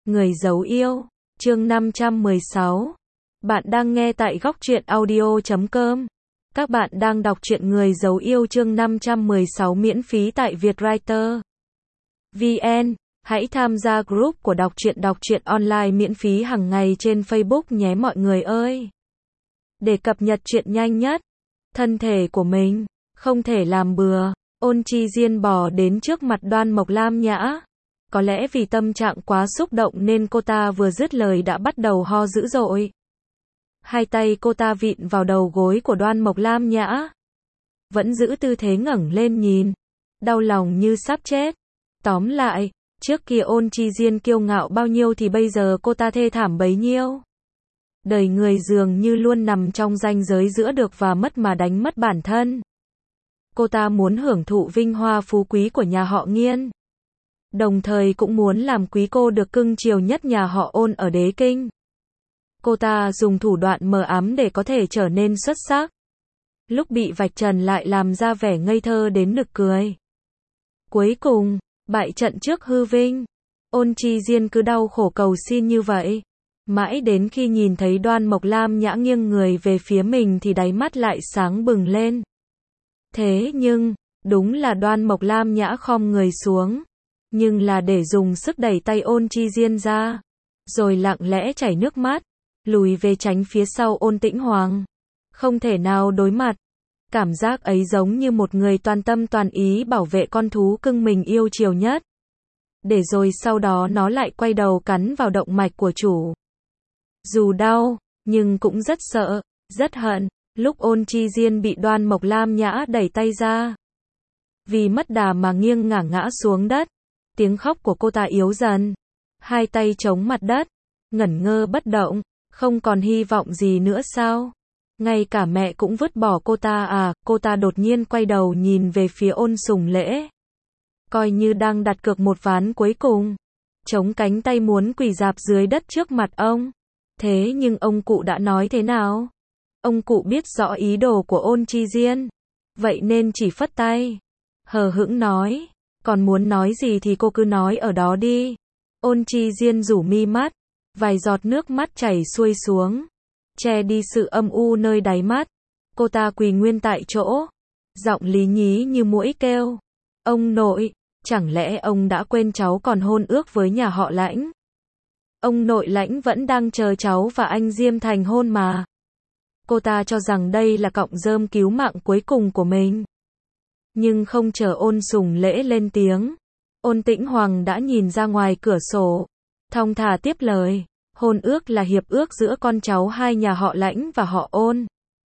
Người giấu yêu, chương 516. Bạn đang nghe tại góc truyện audio.com. Các bạn đang đọc truyện Người giấu yêu chương 516 miễn phí tại Vietwriter VN. Hãy tham gia group của đọc truyện online miễn phí hàng ngày trên Facebook nhé mọi người ơi. Để cập nhật truyện nhanh nhất, thân thể của mình không thể làm bừa. Ôn Chi Diên bò đến trước mặt Đoan Mộc Lam Nhã. Có lẽ vì tâm trạng quá xúc động nên cô ta vừa dứt lời đã bắt đầu ho dữ dội. Hai tay cô ta vịn vào đầu gối của Đoan Mộc Lam Nhã. Vẫn giữ tư thế ngẩng lên nhìn. Đau lòng như sắp chết. Tóm lại, trước kia Ôn Chi Diên kiêu ngạo bao nhiêu thì bây giờ cô ta thê thảm bấy nhiêu. Đời người dường như luôn nằm trong ranh giới giữa được và mất mà đánh mất bản thân. Cô ta muốn hưởng thụ vinh hoa phú quý của nhà họ Nghiên. Đồng thời cũng muốn làm quý cô được cưng chiều nhất nhà họ Ôn ở Đế Kinh. Cô ta dùng thủ đoạn mờ ám để có thể trở nên xuất sắc. Lúc bị vạch trần lại làm ra vẻ ngây thơ đến nực cười. Cuối cùng, bại trận trước hư vinh. Ôn Chi Diên cứ đau khổ cầu xin như vậy. Mãi đến khi nhìn thấy Đoan Mộc Lam Nhã nghiêng người về phía mình thì đáy mắt lại sáng bừng lên. Thế nhưng, đúng là Đoan Mộc Lam Nhã khom người xuống. Nhưng là để dùng sức đẩy tay Ôn Chi Diên ra. Rồi lặng lẽ chảy nước mắt. Lùi về tránh phía sau Ôn Tĩnh Hoàng. Không thể nào đối mặt. Cảm giác ấy giống như một người toàn tâm toàn ý bảo vệ con thú cưng mình yêu chiều nhất. Để rồi sau đó nó lại quay đầu cắn vào động mạch của chủ. Dù đau, nhưng cũng rất sợ, rất hận. Lúc Ôn Chi Diên bị Đoan Mộc Lam Nhã đẩy tay ra. Vì mất đà mà nghiêng ngả ngã xuống đất. Tiếng khóc của cô ta yếu dần. Hai tay chống mặt đất. Ngẩn ngơ bất động. Không còn hy vọng gì nữa sao? Ngay cả mẹ cũng vứt bỏ cô ta à? Cô ta đột nhiên quay đầu nhìn về phía Ôn Sùng Lễ. Coi như đang đặt cược một ván cuối cùng. Chống cánh tay muốn quỳ rạp dưới đất trước mặt ông. Thế nhưng ông cụ đã nói thế nào? Ông cụ biết rõ ý đồ của Ôn Chi Diên. Vậy nên chỉ phất tay. Hờ hững nói. Còn muốn nói gì thì cô cứ nói ở đó đi. Ôn Chi Diên rủ mi mắt. Vài giọt nước mắt chảy xuôi xuống. Che đi sự âm u nơi đáy mắt. Cô ta quỳ nguyên tại chỗ. Giọng lý nhí như muỗi kêu. Ông nội, chẳng lẽ ông đã quên cháu còn hôn ước với nhà họ Lãnh? Ông nội Lãnh vẫn đang chờ cháu và anh Diêm thành hôn mà. Cô ta cho rằng đây là cọng rơm cứu mạng cuối cùng của mình. Nhưng không chờ Ôn Sùng Lễ lên tiếng. Ôn Tĩnh Hoàng đã nhìn ra ngoài cửa sổ. Thong thả tiếp lời. Hôn ước là hiệp ước giữa con cháu hai nhà họ Lãnh và họ Ôn.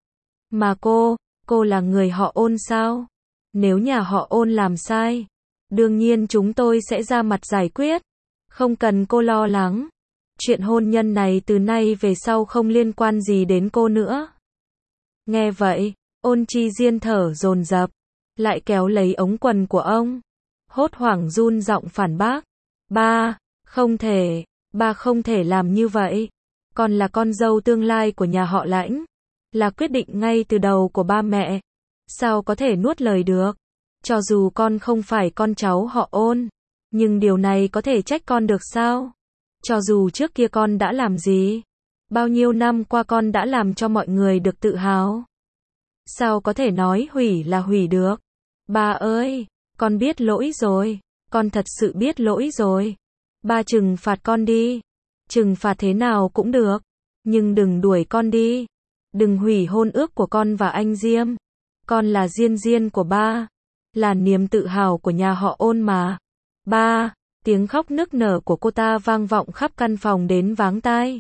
Mà cô là người họ Ôn sao? Nếu nhà họ Ôn làm sai, đương nhiên chúng tôi sẽ ra mặt giải quyết. Không cần cô lo lắng. Chuyện hôn nhân này từ nay về sau không liên quan gì đến cô nữa. Nghe vậy, Ôn Chi Diên thở dồn dập, lại kéo lấy ống quần của ông. Hốt hoảng run giọng phản bác. Ba, không thể. Ba không thể làm như vậy. Con là con dâu tương lai của nhà họ Lãnh. Là quyết định ngay từ đầu của ba mẹ. Sao có thể nuốt lời được? Cho dù con không phải con cháu họ Ôn. Nhưng điều này có thể trách con được sao? Cho dù trước kia con đã làm gì? Bao nhiêu năm qua con đã làm cho mọi người được tự hào? Sao có thể nói hủy là hủy được? Ba ơi, con biết lỗi rồi. Con thật sự biết lỗi rồi. Ba trừng phạt con đi. Trừng phạt thế nào cũng được. Nhưng đừng đuổi con đi. Đừng hủy hôn ước của con và anh Diêm. Con là Diên Diên của ba. Là niềm tự hào của nhà họ Ôn mà. Ba, tiếng khóc nức nở của cô ta vang vọng khắp căn phòng đến váng tai.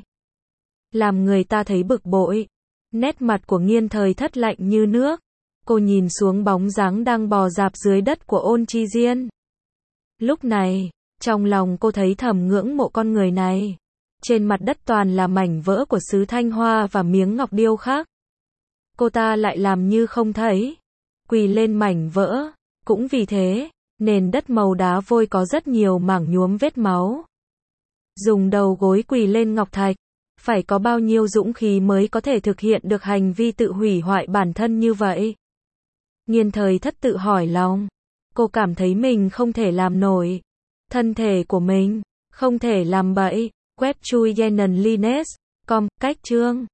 Làm người ta thấy bực bội. Nét mặt của Nghiên Thời Thất lạnh như nước. Cô nhìn xuống bóng dáng đang bò rạp dưới đất của Ôn Chi Diên. Lúc này, trong lòng cô thấy thầm ngưỡng mộ con người này. Trên mặt đất toàn là mảnh vỡ của sứ thanh hoa và miếng ngọc điêu khắc. Cô ta lại làm như không thấy. Quỳ lên mảnh vỡ. Cũng vì thế, nền đất màu đá vôi có rất nhiều mảng nhuốm vết máu. Dùng đầu gối quỳ lên ngọc thạch. Phải có bao nhiêu dũng khí mới có thể thực hiện được hành vi tự hủy hoại bản thân như vậy? Nghiên Thời Thất tự hỏi lòng. Cô cảm thấy mình không thể làm nổi. Thân thể của mình Không thể làm bậy. Web chui Yenon Lines. Com. Cách chương